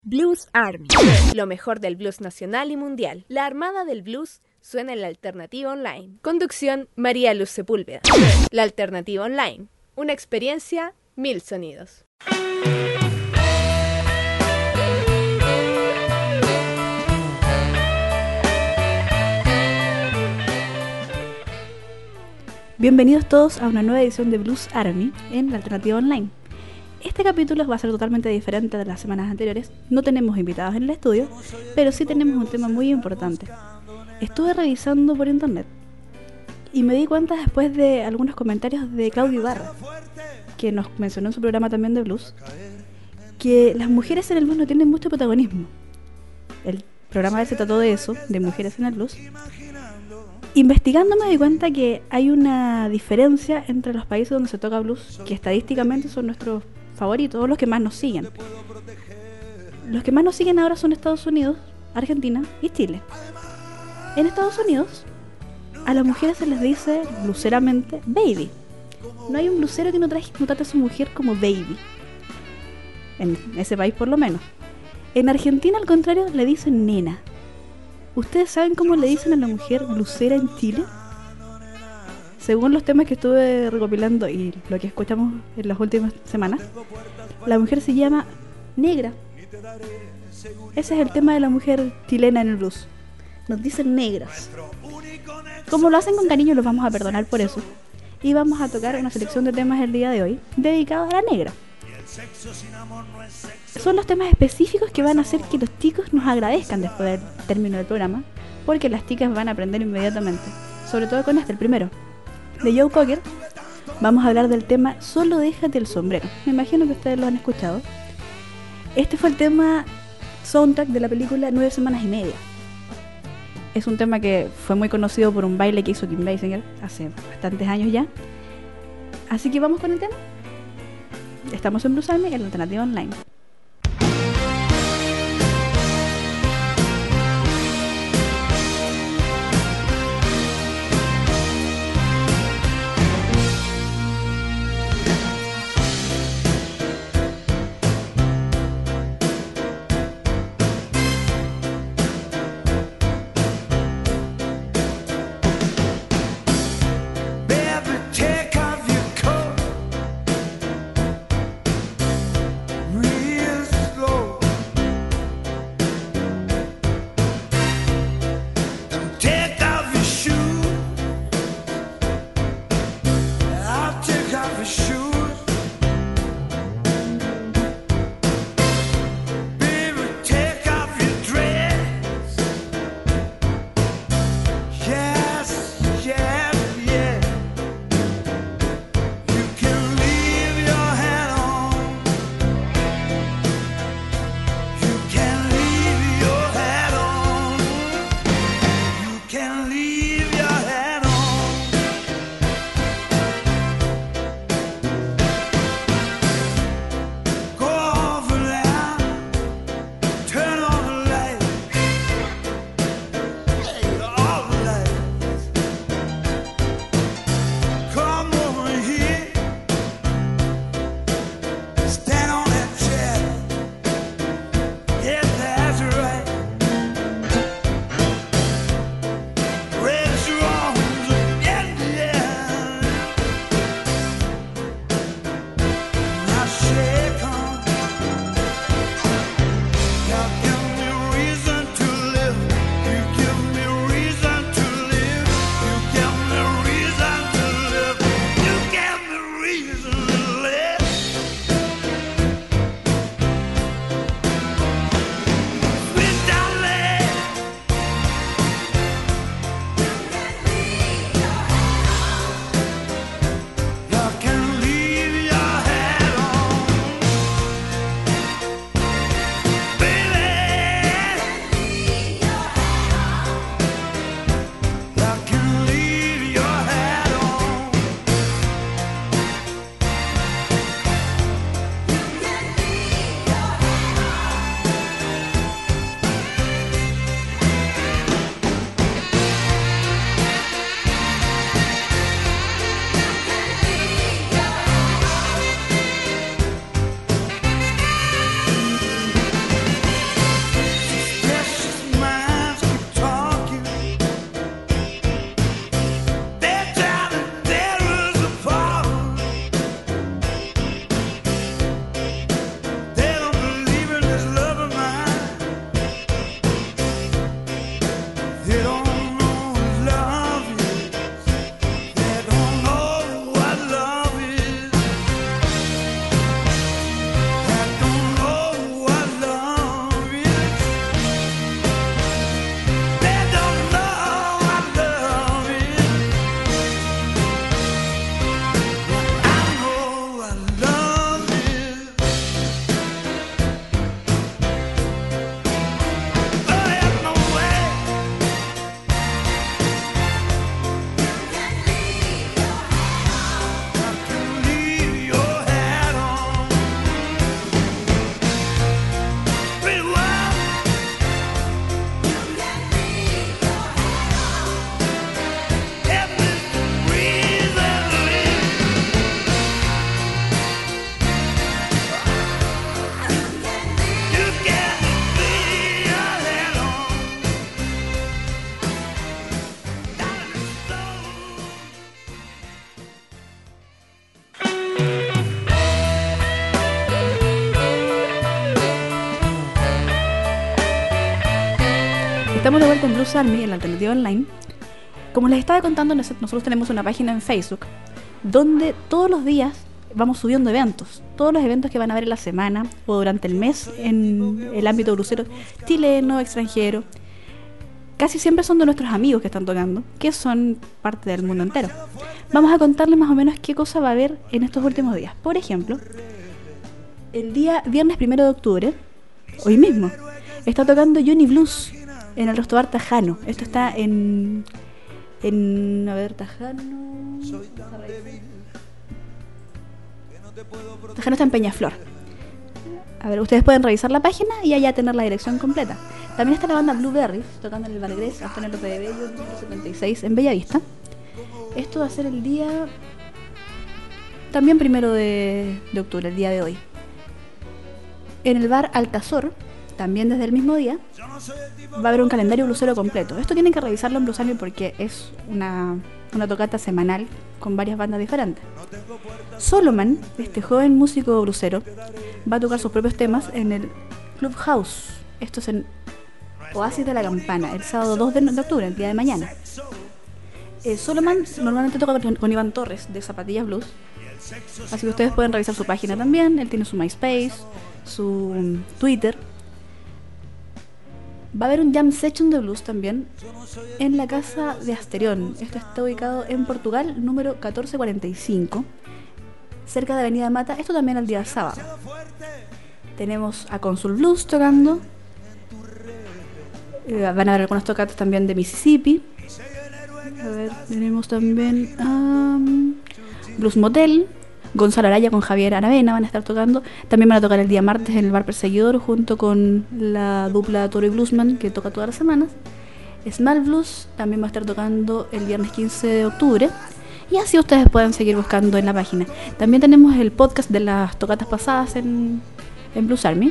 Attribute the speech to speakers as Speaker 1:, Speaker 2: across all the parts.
Speaker 1: Blues Army, lo mejor del blues nacional y mundial. La armada del blues suena en la Alternativa Online. Conducción, María Luz Sepúlveda. La Alternativa Online, una experiencia, 1000 sonidos.
Speaker 2: Bienvenidos todos a una nueva edición de Blues Army en la Alternativa Online. Este capítulo va a ser totalmente diferente de las semanas anteriores. No tenemos invitados en el estudio, pero sí tenemos un tema muy importante. Estuve revisando por internet y me di cuenta después de algunos comentarios de Claudio Ibarra, que nos mencionó en su programa también de blues, que las mujeres en el blues no tienen mucho protagonismo. El programa se trató de eso, de mujeres en el blues. Investigando me di cuenta que hay una diferencia entre los países donde se toca blues, que estadísticamente son nuestros favoritos, los que más nos siguen. Los que más nos siguen ahora son Estados Unidos, Argentina y Chile. En Estados Unidos, a las mujeres se les dice blueseramente baby. No hay un bluesero que no trate a su mujer como baby. En ese país por lo menos. En Argentina, al contrario, le dicen nena. ¿Ustedes saben cómo le dicen a la mujer bluesera en Chile? Según los temas que estuve recopilando y lo que escuchamos en las últimas semanas, la mujer se llama negra. Ese es el tema de la mujer chilena en el blues. Nos dicen negras. Como lo hacen con cariño, los vamos a perdonar por eso. Y vamos a tocar una selección de temas el día de hoy dedicados a la negra. Son los temas específicos que van a hacer que los chicos nos agradezcan después del término del programa, porque las chicas van a aprender inmediatamente, sobre todo con el primero, de Joe Cocker. Vamos a hablar del tema Solo déjate el sombrero. Me imagino que ustedes lo han escuchado. Este fue el tema soundtrack de la película 9 semanas y media. Es un tema que fue muy conocido por un baile que hizo Kim Basinger hace bastantes años ya. Así que vamos con el tema. Estamos en Blues Army, en la Alternativa Online.
Speaker 3: Real
Speaker 2: Estamos de vuelta en Blues Army, en la alternativa online. Como les estaba contando, nosotros tenemos una página en Facebook donde todos los días vamos subiendo eventos. Todos los eventos que van a haber en la semana o durante el mes en el ámbito bluesero chileno, extranjero. Casi siempre son de nuestros amigos que están tocando, que son parte del mundo entero. Vamos a contarles más o menos qué cosa va a haber en estos últimos días. Por ejemplo, el día viernes 1 de octubre, hoy mismo, está tocando Johnny Blues en el Resto Bar Tajano. Esto está en a ver, Tajano está en Peñaflor. A ver, ustedes pueden revisar la página y allá tener la dirección completa. También está la banda Blueberries tocando en el Valgrés, hasta en el Lope de Bello, número 76, en Bellavista. Esto va a ser el día también 1 de octubre, el día de hoy. En el bar Altazor, también desde el mismo día, va a haber un calendario blusero completo. Esto tienen que revisarlo en Blues Army porque es una tocata semanal con varias bandas diferentes. Solomon, este joven músico blusero, va a tocar sus propios temas en el Clubhouse. Esto es en Oasis de la Campana, el sábado 2 de octubre, el día de mañana. Solomon normalmente toca con Iván Torres de Zapatillas Blues, así que ustedes pueden revisar su página también. Él tiene su MySpace, su Twitter. Va a haber un jam session de blues también en la casa de Asterión. Esto está ubicado en Portugal, número 1445, cerca de Avenida Mata. Esto también el día sábado. Tenemos a Consul Blues tocando. Van a haber algunas tocatas también de Mississippi. A ver, tenemos también Blues Motel. Gonzalo Araya con Javier Aravena van a estar tocando. También van a tocar el día martes en el Bar Perseguidor junto con la dupla Toro y Bluesman, que toca todas las semanas. Small Blues también va a estar tocando el viernes 15 de octubre. Y así ustedes pueden seguir buscando en la página. También tenemos el podcast de las tocatas pasadas en Blues Army.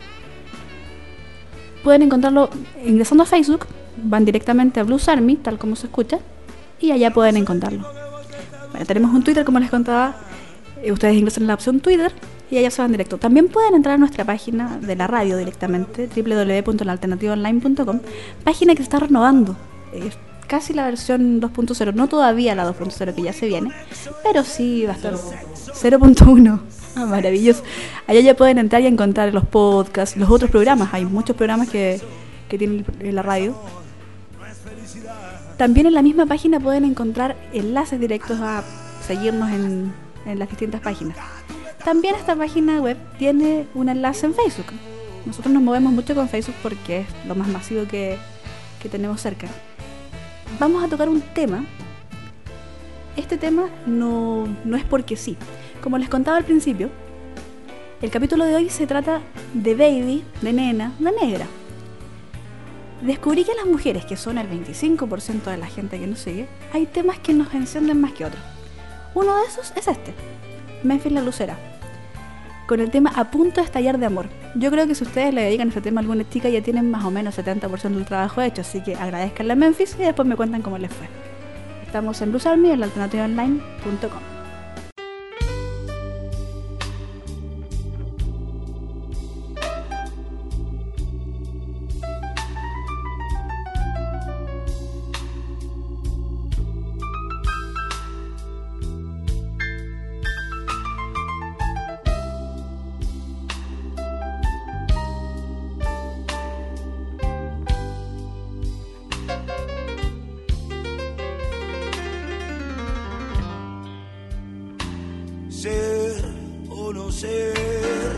Speaker 2: Pueden encontrarlo ingresando a Facebook. Van directamente a Blues Army, tal como se escucha, y allá pueden encontrarlo. Bueno, tenemos un Twitter, como les contaba. Ustedes ingresan en la opción Twitter y allá se van directo. También pueden entrar a nuestra página de la radio directamente, www.laalternativaonline.com, página que se está renovando. Casi la versión 2.0, no todavía la 2.0 que ya se viene, pero sí va a estar 0.1. Maravilloso. Allá ya pueden entrar y encontrar los podcasts, los otros programas. Hay muchos programas que tienen la radio. También en la misma página pueden encontrar enlaces directos a seguirnos en las distintas páginas. También esta página web tiene un enlace en Facebook. Nosotros nos movemos mucho con Facebook porque es lo más masivo que tenemos cerca. Vamos a tocar un tema. Este tema no es porque sí. Como les contaba al principio, el capítulo de hoy se trata de baby, de nena, de negra. Descubrí que las mujeres, que son el 25% de la gente que nos sigue, hay temas que nos encienden más que otros. Uno de esos es este, Memphis la Blusera, con el tema A Punto de Estallar de Amor. Yo creo que si ustedes le dedican ese tema a alguna chica ya tienen más o menos 70% del trabajo hecho, así que agradezcanle a Memphis y después me cuentan cómo les fue. Estamos en Blues Army, en laalternativaonline.com.
Speaker 3: Ser o no ser,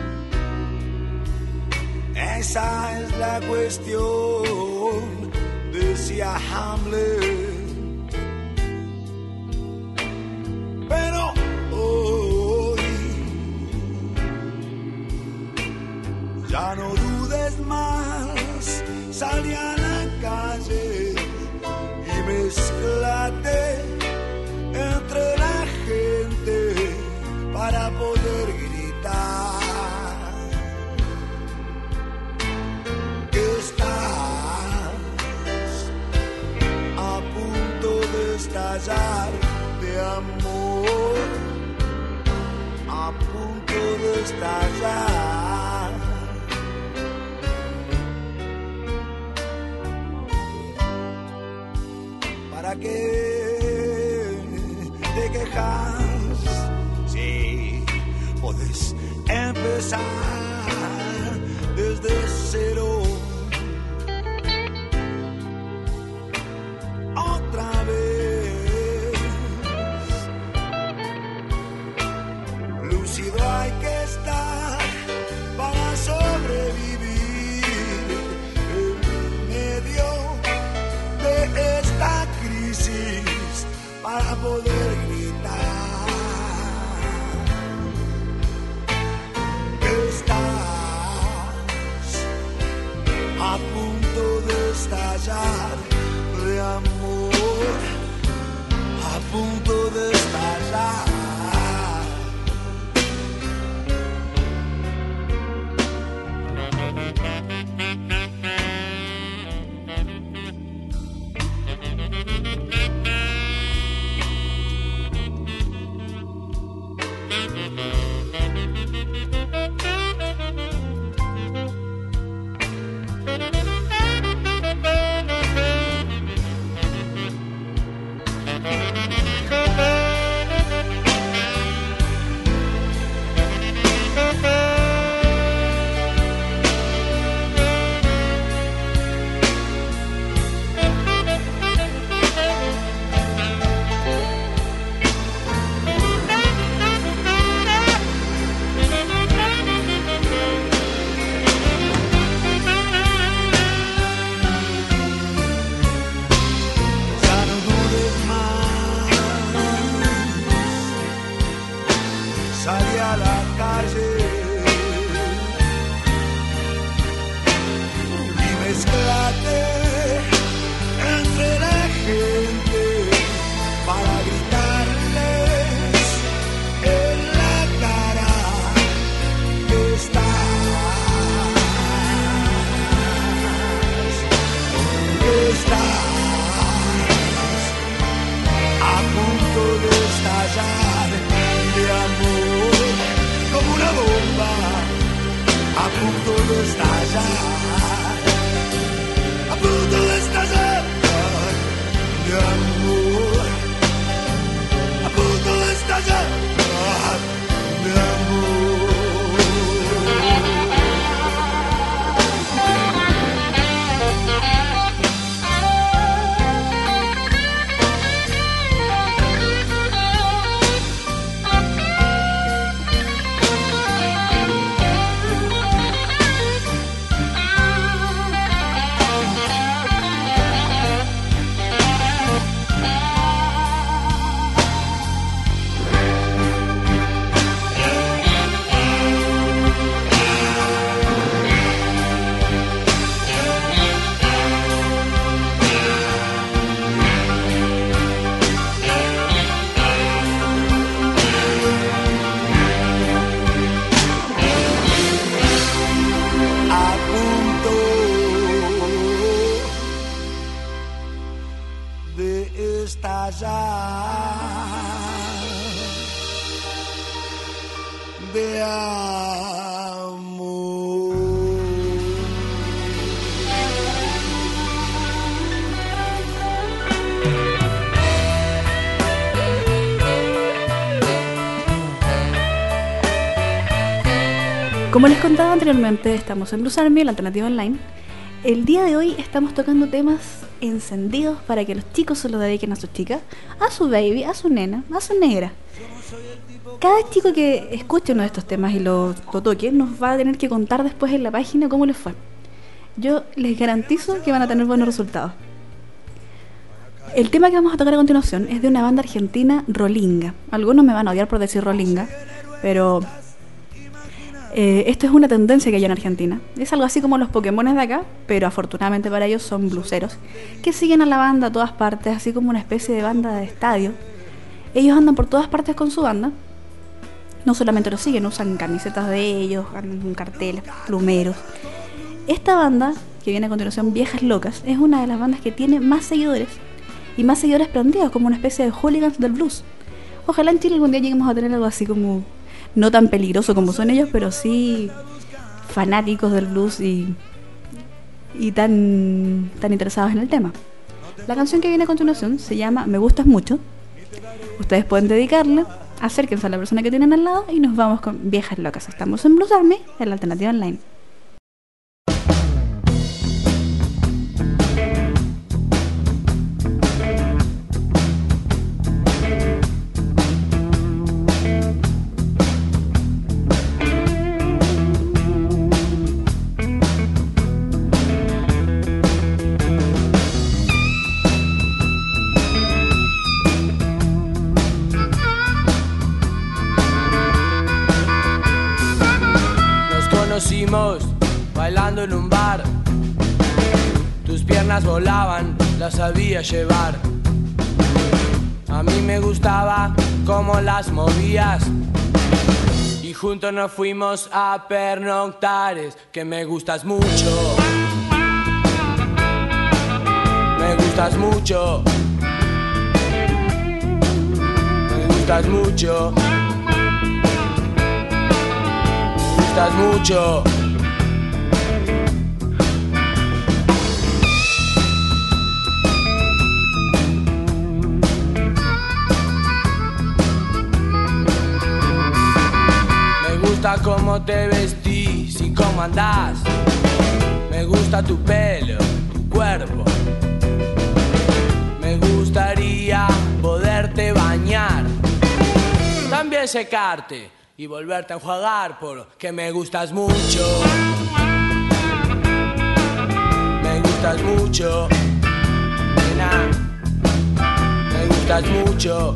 Speaker 3: esa es la cuestión, decía Hamlet. Pero hoy ya no dudes más, salí a la calle y mezclate entre la gente para poder gritar que estás a punto de estallar de amor, a punto de estallar. qué te quejas? Sí, podés empezar desde cero. Otra vez. Lúcido hay que estar para sobrevivir en medio de esta crisis, para poder gritar que estás a punto de estallar de amor, a punto de estallar. Salí a la calle y mezclate entre la gente para gritarles en la cara que estás a punto de estallar de amor, como una bomba a punto de estallar, a punto de estallar de amor, a punto de estallar de amor. De amor.
Speaker 2: Como les contaba anteriormente, estamos en Blues Army, la alternativa online. El día de hoy estamos tocando temas encendidos para que los chicos se los dediquen a sus chicas, a su baby, a su nena, a su negra. Cada chico que escuche uno de estos temas y lo toque nos va a tener que contar después en la página cómo les fue. Yo les garantizo que van a tener buenos resultados. El tema que vamos a tocar a continuación es de una banda argentina, Rolinga. Algunos me van a odiar por decir Rolinga, pero esto es una tendencia que hay en Argentina. Es algo así como los Pokémones de acá, pero afortunadamente para ellos son bluseros, que siguen a la banda a todas partes, así como una especie de banda de estadio. Ellos andan por todas partes con su banda. No solamente lo siguen, usan camisetas de ellos, andan con carteles, plumeros. Esta banda, que viene a continuación, Viejas Locas, es una de las bandas que tiene más seguidores, y más seguidores prendidos, como una especie de hooligans del blues. Ojalá en Chile algún día lleguemos a tener algo así como, no tan peligroso como son ellos, pero sí fanáticos del blues y tan interesados en el tema. La canción que viene a continuación se llama Me Gustas Mucho. Ustedes pueden dedicarla, acérquense a la persona que tienen al lado y nos vamos con Viejas Locas. Estamos en Blues Army, en la Alternativa Online.
Speaker 4: Bailando en un bar, tus piernas volaban, las sabía llevar. A mí me gustaba cómo las movías y juntos nos fuimos a pernoctar. Es que me gustas mucho, me gustas mucho, me gustas mucho, me gustas mucho. Me gusta cómo te vestís y cómo andás. Me gusta tu pelo, tu cuerpo. Me gustaría poderte bañar, también secarte y volverte a enjuagar, porque me gustas mucho. Me gustas mucho, nena. Me gustas mucho.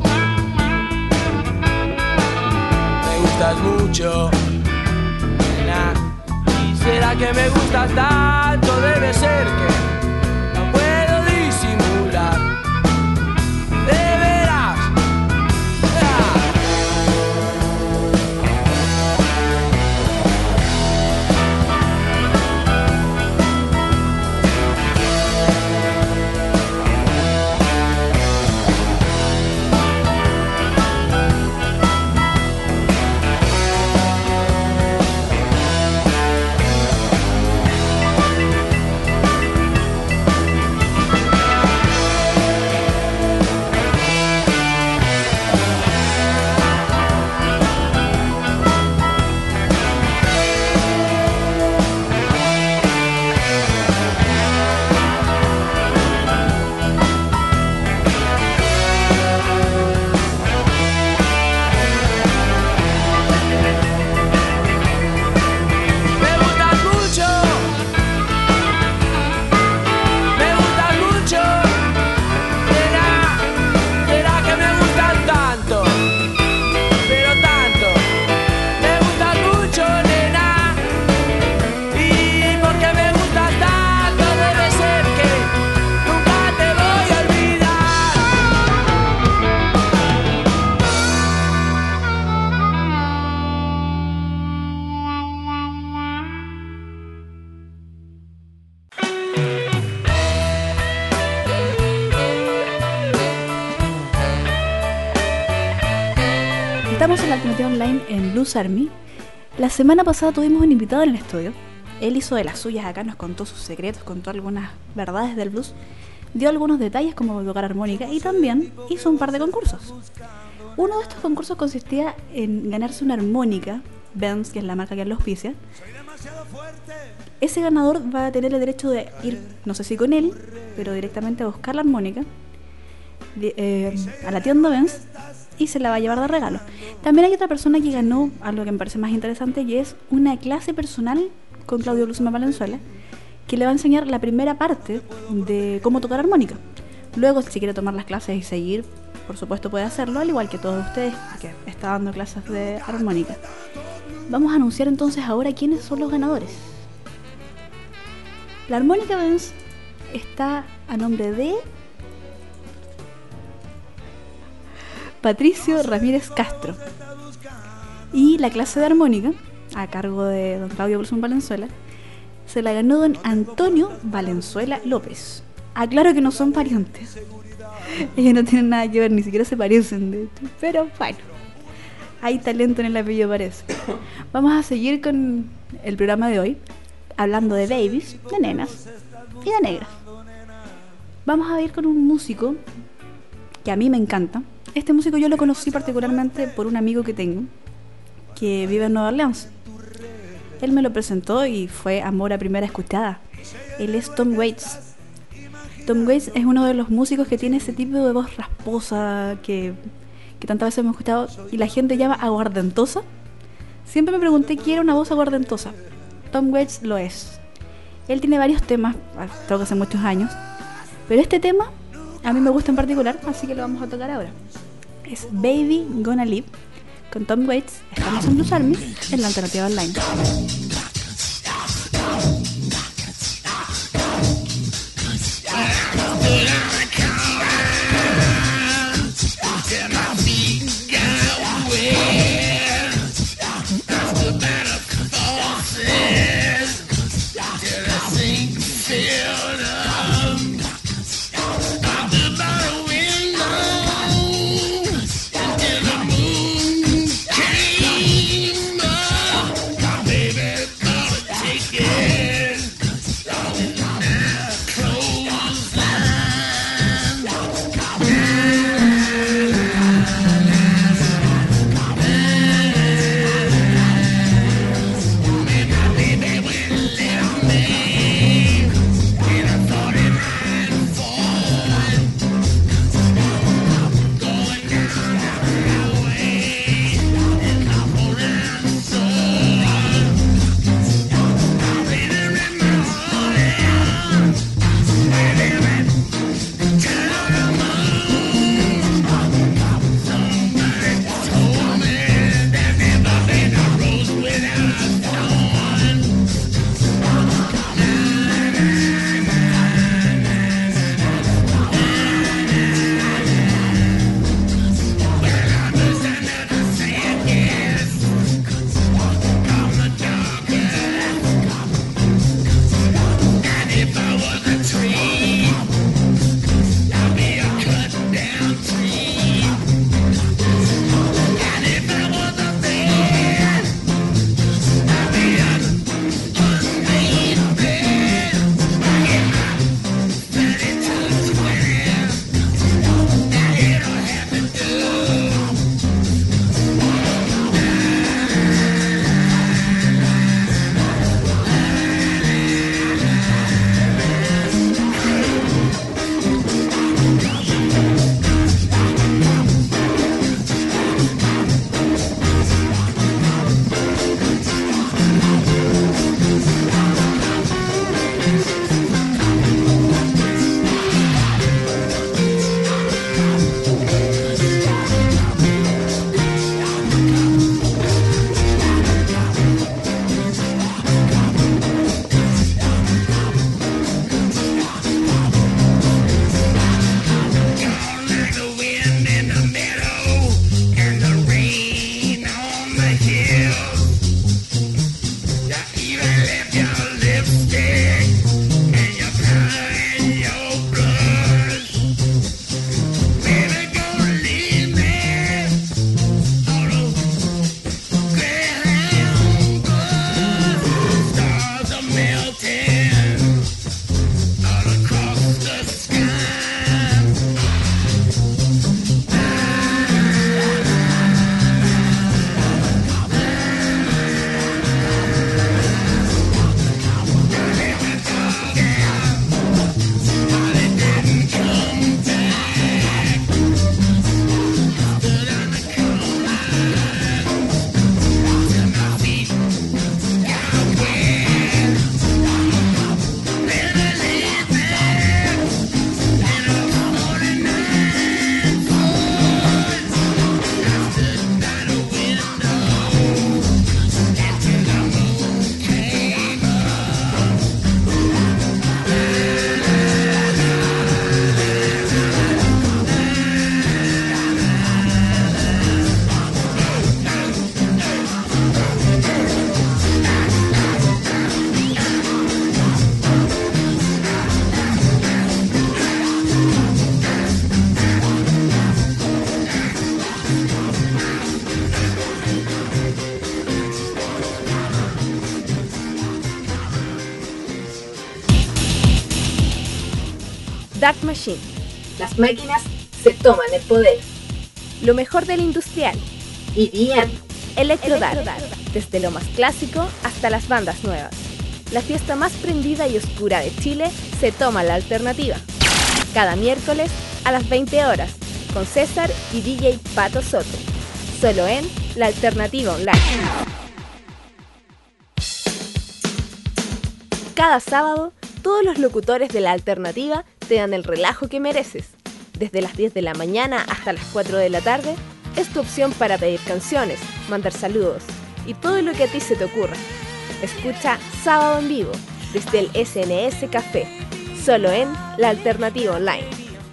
Speaker 4: Me gustas mucho, nena. ¿Y será que me gustas tanto? Debe ser que no puedo disimular. De veras.
Speaker 2: Estamos en la Alternativa Online en Blues Army. La semana pasada tuvimos un invitado en el estudio. Él hizo de las suyas acá, nos contó sus secretos, contó algunas verdades del blues, dio algunos detalles como tocar armónica y también hizo un par de concursos. Uno de estos concursos consistía en ganarse una armónica, Benz, que es la marca que lo auspicia. Ese ganador va a tener el derecho de ir, no sé si con él, pero directamente a buscar la armónica a la tienda Benz y se la va a llevar de regalo. También hay otra persona que ganó algo que me parece más interesante, y es una clase personal con Claudio Luzma Valenzuela, que le va a enseñar la primera parte de cómo tocar armónica. Luego, si quiere tomar las clases y seguir, por supuesto puede hacerlo, al igual que todos ustedes, que está dando clases de armónica. Vamos a anunciar entonces ahora quiénes son los ganadores. La armónica Benz está a nombre de Patricio Ramírez Castro, y la clase de armónica, a cargo de don Claudio Luzma Valenzuela, se la ganó don Antonio Valenzuela López. Aclaro que no son parientes, ellos no tienen nada que ver, ni siquiera se parecen de hecho, pero bueno, hay talento en el apellido, parece. Vamos a seguir con el programa de hoy, hablando de babies, de nenas y de negras. Vamos a ir con un músico que a mí me encanta. Este músico yo lo conocí particularmente por un amigo que tengo que vive en Nueva Orleans. Él me lo presentó y fue amor a primera escuchada. Él es Tom Waits. Tom Waits es uno de los músicos que tiene ese tipo de voz rasposa que tantas veces hemos escuchado y la gente llama aguardentosa. Siempre me pregunté qué era una voz aguardentosa. Tom Waits lo es. Él tiene varios temas, creo que hace muchos años, pero este tema a mí me gusta en particular, así que lo vamos a tocar ahora. Es Baby Gonna Live con Tom Waits. Estamos en Blues Army en la Alternativa Online.
Speaker 3: In a
Speaker 1: Dark Machine.
Speaker 5: Las máquinas se toman el poder.
Speaker 1: Lo mejor del industrial.
Speaker 5: EDM.
Speaker 1: Electro Dark. Desde lo más clásico hasta las bandas nuevas. La fiesta más prendida y oscura de Chile se toma la alternativa. Cada miércoles a las 20 horas con César y DJ Pato Soto. Solo en La Alternativa Online. Cada sábado, todos los locutores de La Alternativa te dan el relajo que mereces. Desde las 10 de la mañana hasta las 4 de la tarde, es tu opción para pedir canciones, mandar saludos y todo lo que a ti se te ocurra. Escucha Sábado en Vivo desde el SNS Café, solo en La Alternativa Online.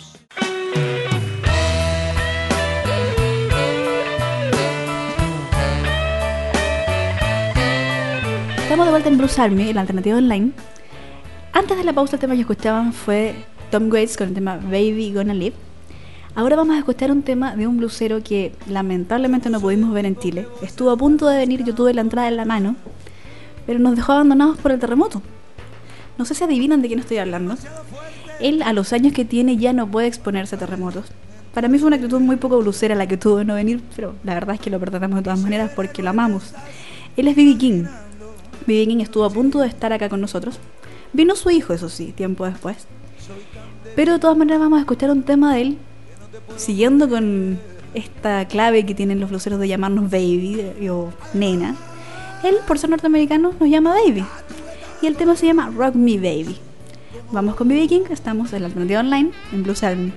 Speaker 2: Estamos de vuelta en Blues Army, La Alternativa Online. Antes de la pausa, el tema que escuchaban fue Tom Waits con el tema Baby Gonna Live. Ahora vamos a escuchar un tema de un bluesero que lamentablemente no pudimos ver en Chile. Estuvo a punto de venir, yo tuve la entrada en la mano, pero nos dejó abandonados por el terremoto. No sé si adivinan de quién estoy hablando. Él, a los años que tiene, ya no puede exponerse a terremotos. Para mí fue una actitud muy poco bluesera la que tuvo de no venir, pero la verdad es que lo perdonamos de todas maneras porque lo amamos. Él es B.B. King. B.B. King estuvo a punto de estar acá con nosotros. Vino su hijo, eso sí, tiempo después. Pero de todas maneras vamos a escuchar un tema de él, siguiendo con esta clave que tienen los blueseros de llamarnos baby o nena. Él, por ser norteamericano, nos llama baby. Y el tema se llama Rock Me Baby. Vamos con B.B. King, estamos en La Alternativa Online, en Blues Army.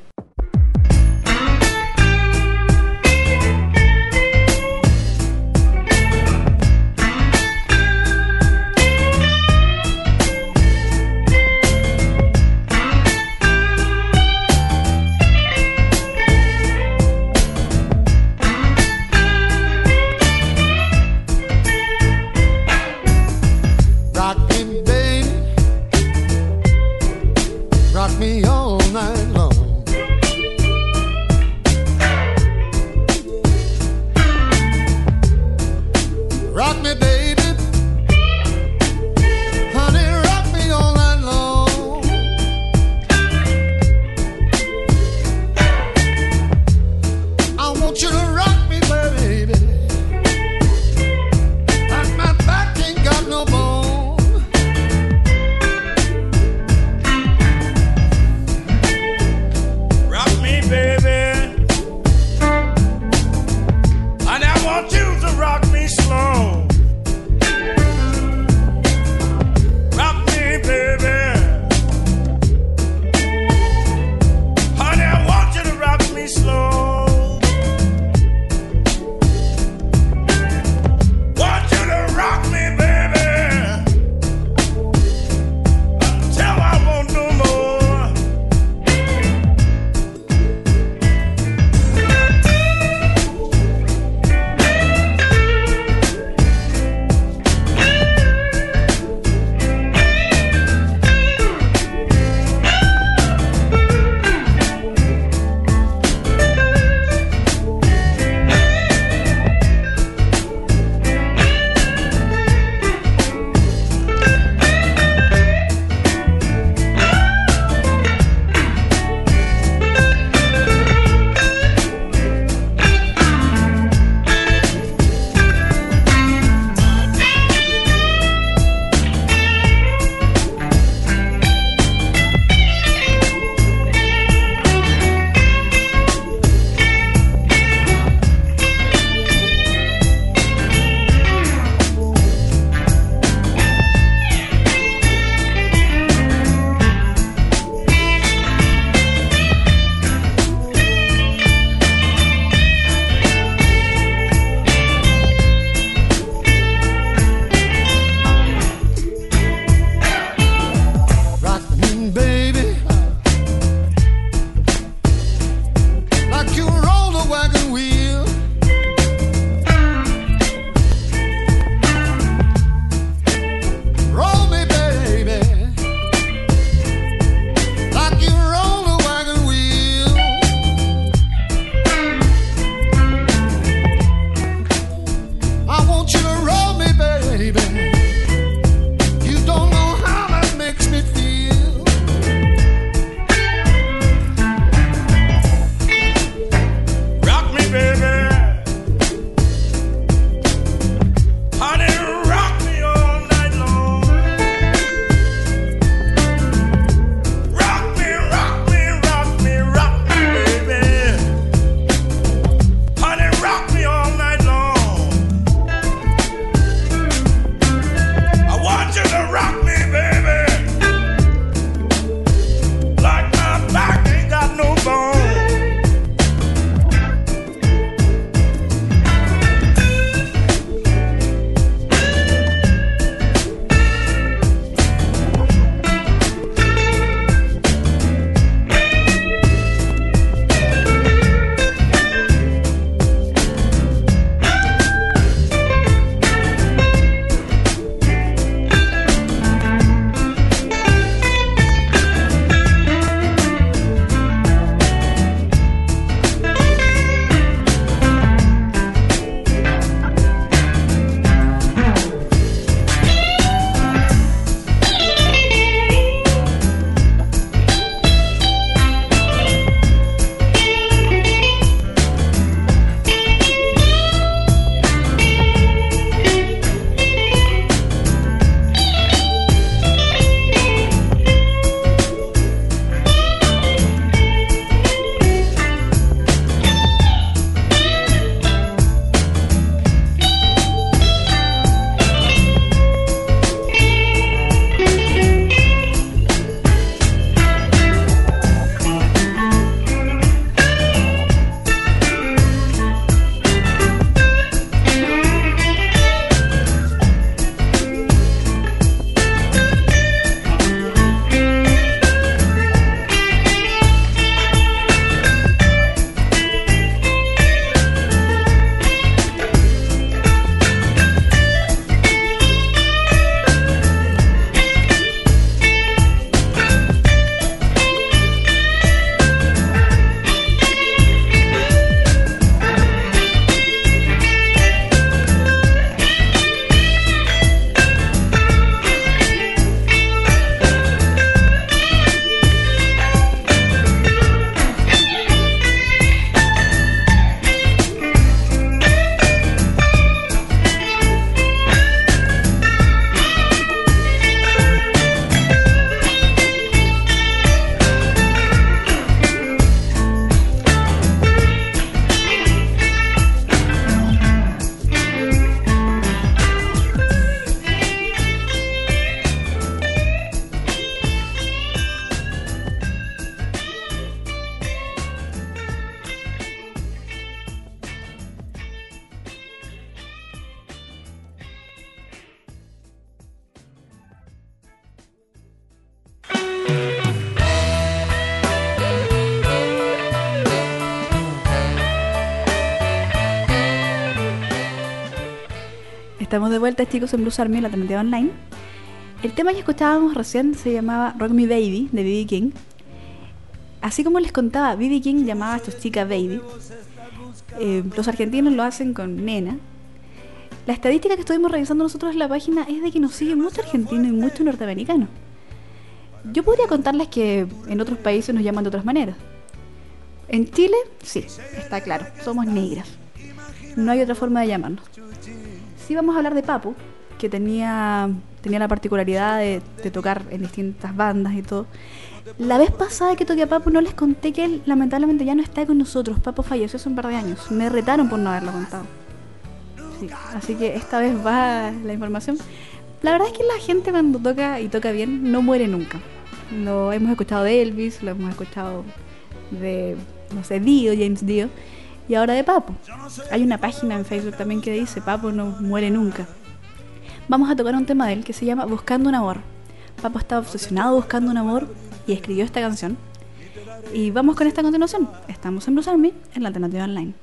Speaker 2: Estamos de vuelta, chicos, en Blues Army, la alternativa online. El tema que escuchábamos recién se llamaba Rock Me Baby, de B.B. King. Así como les contaba, B.B. King llamaba a estos chicas baby. Los argentinos lo hacen con nena. La estadística que estuvimos revisando nosotros en la página es de que nos sigue mucho argentino y mucho norteamericano. Yo podría contarles que en otros países nos llaman de otras maneras. En Chile, sí, está claro, somos negras. No hay otra forma de llamarnos. Sí vamos a hablar de Papo, que tenía la particularidad de tocar en distintas bandas y todo. La vez pasada que toqué a Papo no les conté que él lamentablemente ya no está con nosotros. Papo falleció hace un par de años. Me retaron por no haberlo contado. Sí, así que esta vez va la información. La verdad es que la gente cuando toca y toca bien no muere nunca. Lo hemos escuchado de Elvis, lo hemos escuchado de, no sé, Dio, James Dio, y ahora de Papo. Hay una página en Facebook también que dice Papo no muere nunca. Vamos a tocar un tema de él que se llama Buscando un amor. Papo estaba obsesionado buscando un amor y escribió esta canción. Y vamos con esta a continuación. Estamos en Blues Army, en la alternativa online.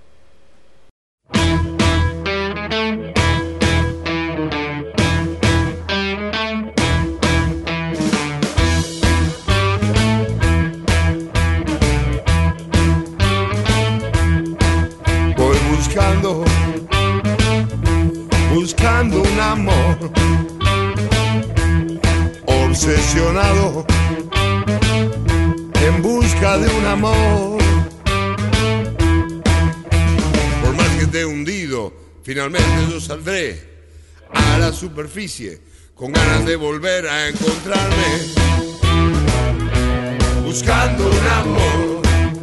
Speaker 3: Voy buscando un amor, obsesionado en busca de un amor. Por más que esté hundido, finalmente yo saldré a la superficie con ganas de volver a encontrarme, buscando un amor.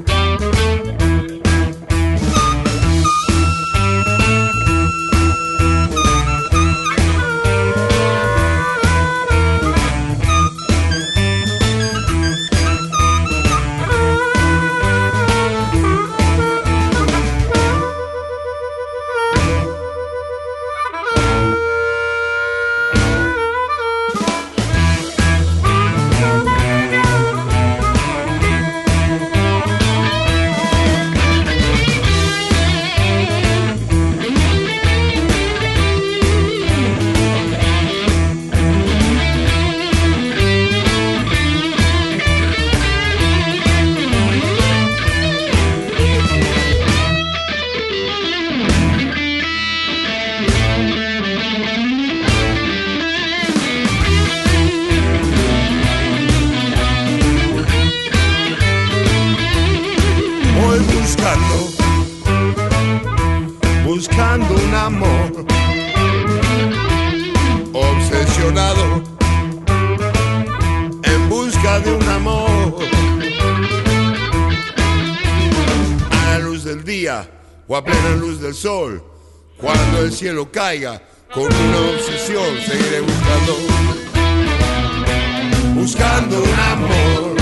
Speaker 3: Buscando un amor, obsesionado en busca de un amor. A la luz del día o a plena luz del sol, cuando el cielo caiga, con una obsesión seguiré buscando un amor.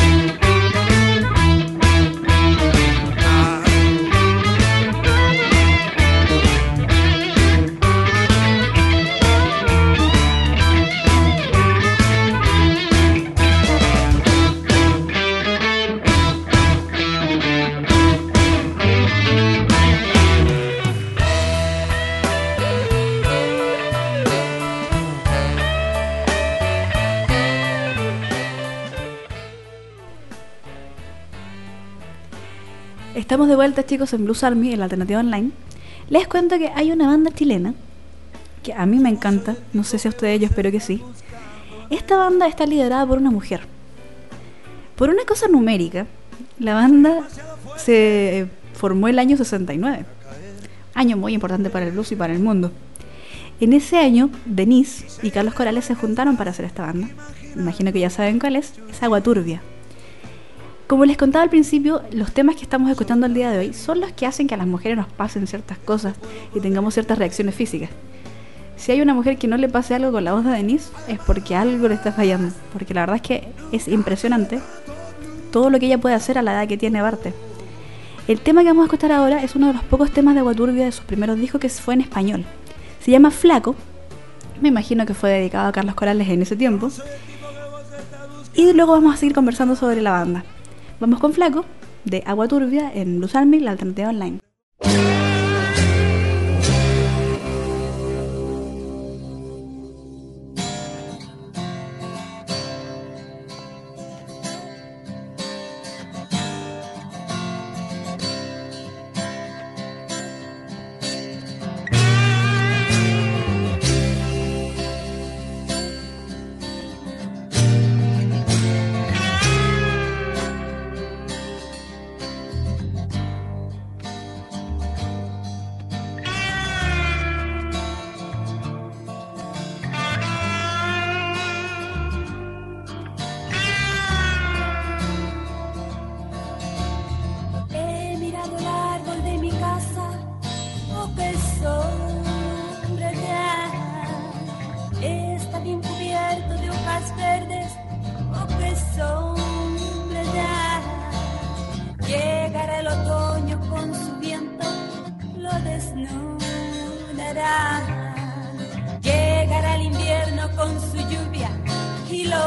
Speaker 2: Estamos de vuelta, chicos, en Blues Army, en la alternativa online. Les cuento que hay una banda chilena que a mí me encanta, no sé si a ustedes, yo espero que sí. Esta banda está liderada por una mujer. Por una cosa numérica, la banda se formó el año 69, año muy importante para el blues y para el mundo. En ese año, Denise y Carlos Corales se juntaron para hacer esta banda. Imagino que ya saben cuál es Agua Turbia. Como les contaba al principio, los temas que estamos escuchando el día de hoy son los que hacen que a las mujeres nos pasen ciertas cosas y tengamos ciertas reacciones físicas. Si hay una mujer que no le pase algo con la voz de Denise, es porque algo le está fallando, porque la verdad es que es impresionante todo lo que ella puede hacer a la edad que tiene aparte. El tema que vamos a escuchar ahora es uno de los pocos temas de Agua Turbia de sus primeros discos que fue en español. Se llama Flaco, me imagino que fue dedicado a Carlos Corales en ese tiempo, y luego vamos a seguir conversando sobre la banda. Vamos con Flaco, de Agua Turbia, en Blues Army, la alternativa online.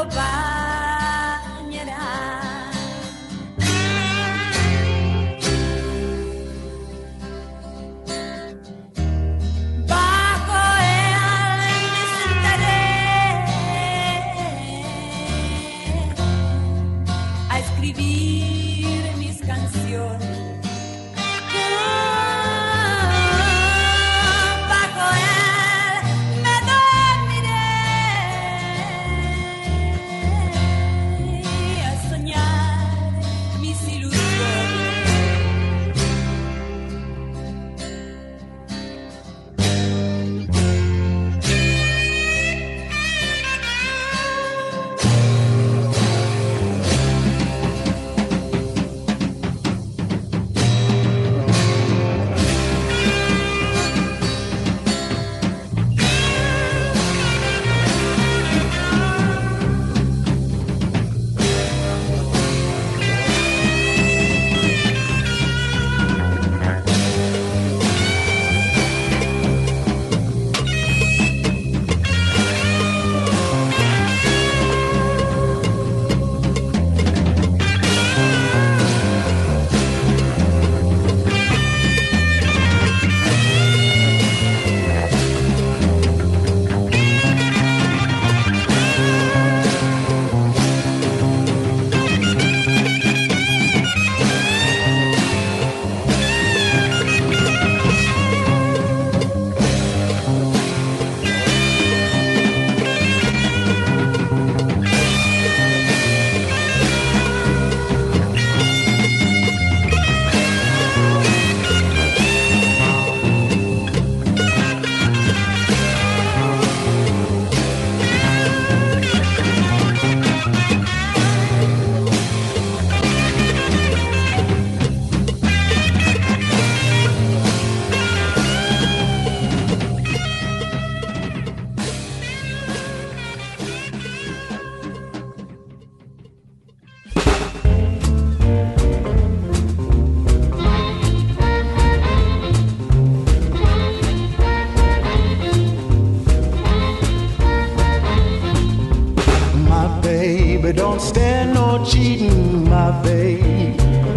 Speaker 6: Don't stand no cheating, my babe.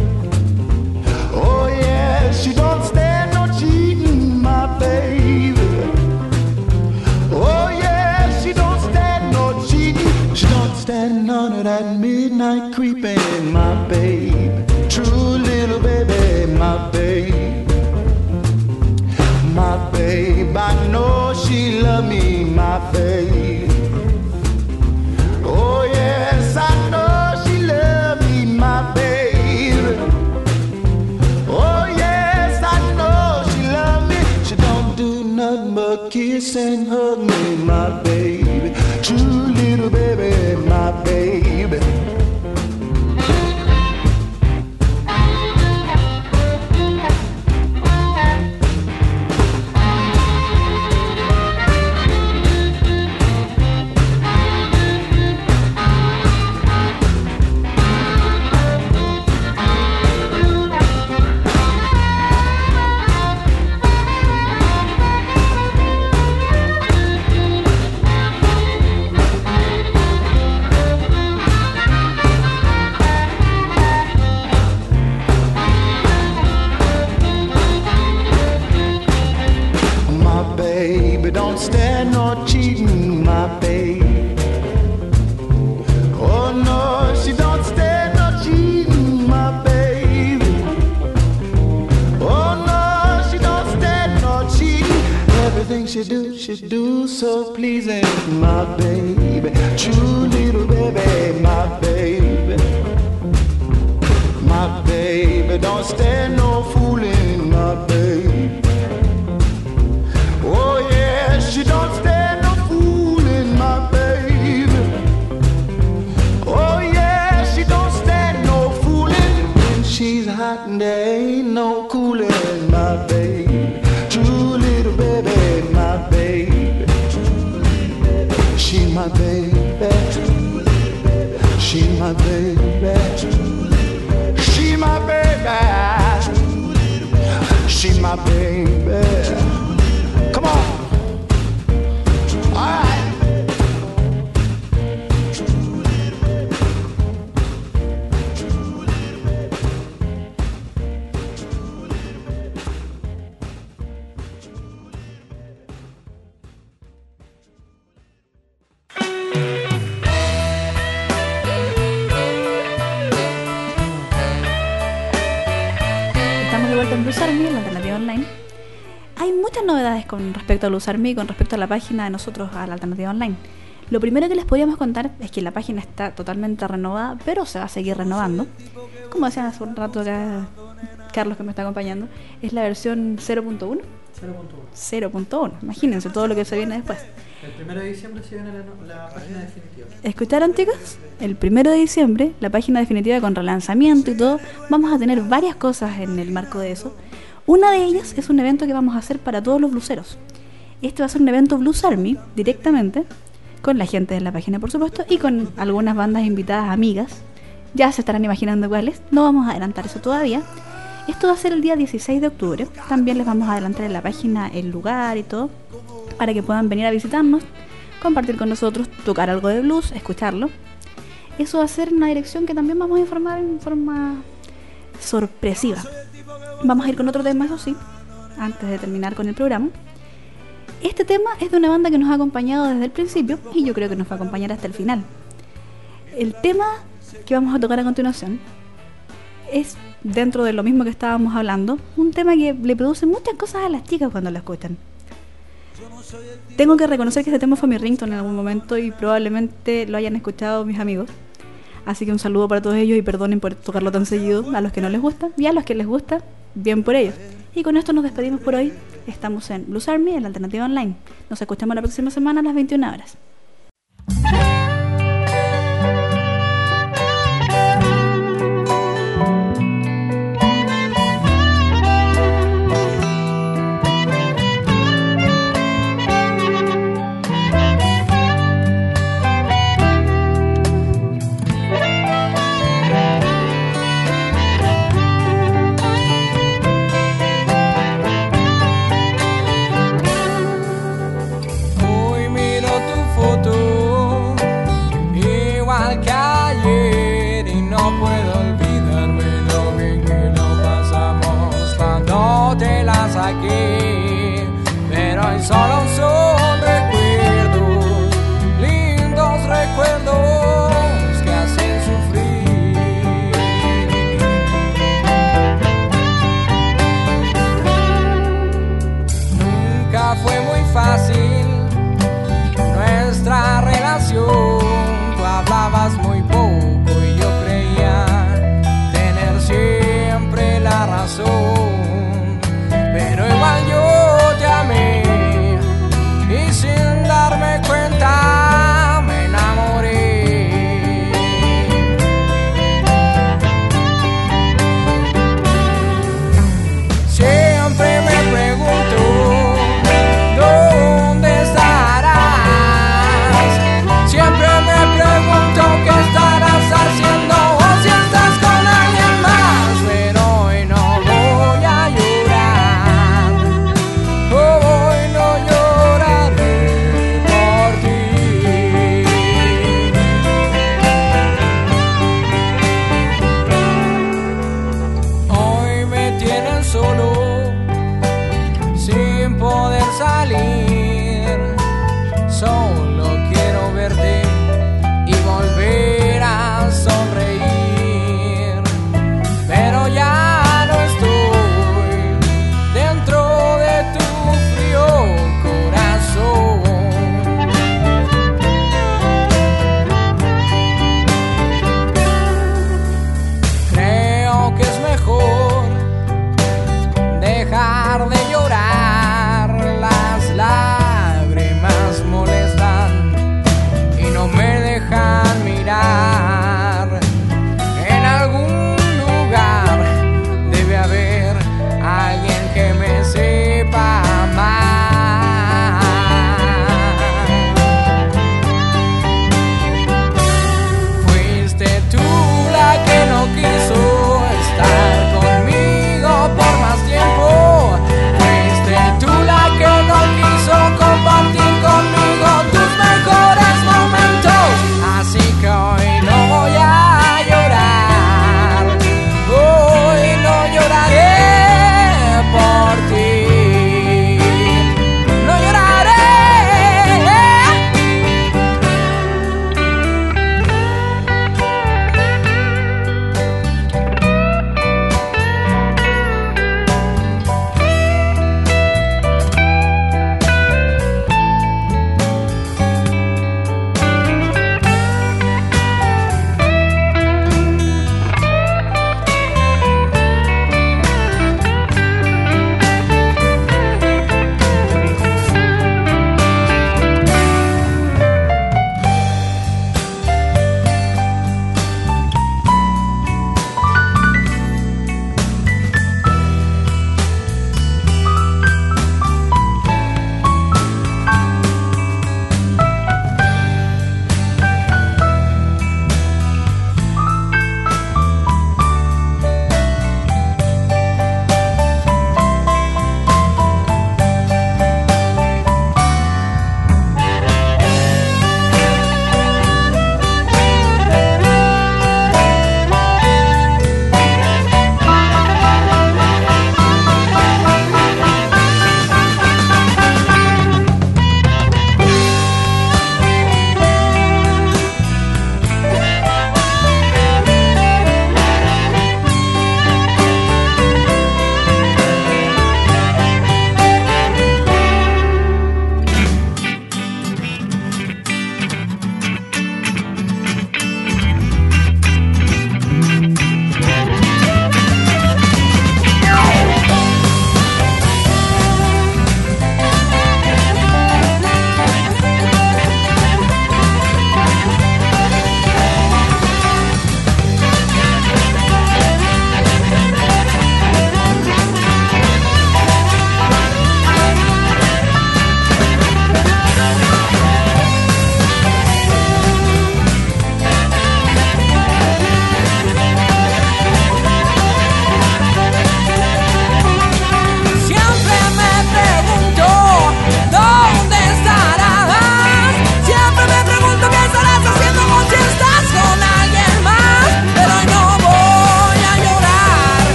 Speaker 6: Oh yeah, she don't stand no cheating, my babe. Oh yeah, she don't stand no cheating. She don't stand none of that midnight creeping, my babe. True little baby, my babe. My babe, I know she love me, my babe. Oh yes, I know she love me, my babe. Oh yes, I know she love me. She don't do nothing but kiss and hug me, my baby. True little baby, my baby. Don't stand no cheating, my babe. Oh no, she don't stand no cheating, my babe. Oh no, she don't stand no cheating. Everything she do so pleasing, my baby. True little baby, my baby. My baby don't stand no fooling, my baby. Oh yeah, she don't stand no fooling, my baby. Oh yeah, she don't stand no fooling. When she's hot and there ain't no cooling, my baby. True little baby, my baby. She my baby. She my baby. She my baby. She my baby. Come on. All right.
Speaker 2: vuelta en Blues Army, la alternativa online. Hay muchas novedades con respecto a Blues Army y con respecto a la página de nosotros, a la alternativa online. Lo primero que les podríamos contar es que la página está totalmente renovada, pero se va a seguir renovando. Como decía hace un rato acá Carlos, que me está acompañando, es la versión 0.1. 0.1. Imagínense todo lo que se viene después.
Speaker 7: El 1 de diciembre se viene la página definitiva.
Speaker 2: ¿Escucharon, chicos? El 1 de diciembre, la página definitiva con relanzamiento y todo. Vamos a tener varias cosas en el marco de eso. Una de ellas es un evento que vamos a hacer para todos los blueseros. Este va a ser un evento Blues Army directamente, con la gente de la página, por supuesto, y con algunas bandas invitadas amigas. Ya se estarán imaginando cuáles. No vamos a adelantar eso todavía. Esto va a ser el día 16 de octubre. También les vamos a adelantar en la página el lugar y todo, para que puedan venir a visitarnos, compartir con nosotros, tocar algo de blues, escucharlo. Eso va a ser una dirección que también vamos a informar en forma sorpresiva. Vamos a ir con otro tema, eso sí, antes de terminar con el programa. Este tema es de una banda que nos ha acompañado desde el principio y yo creo que nos va a acompañar hasta el final. El tema que vamos a tocar a continuación es, dentro de lo mismo que estábamos hablando, un tema que le produce muchas cosas a las chicas cuando lo escuchan. Tengo que reconocer que este tema fue mi ringtone en algún momento y probablemente lo hayan escuchado mis amigos. Así que un saludo para todos ellos y perdonen por tocarlo tan seguido, a los que no les gusta y a los que les gusta, bien por ellos. Y con esto nos despedimos por hoy. Estamos en Blues Army, en la alternativa online. Nos escuchamos la próxima semana a las 21 horas.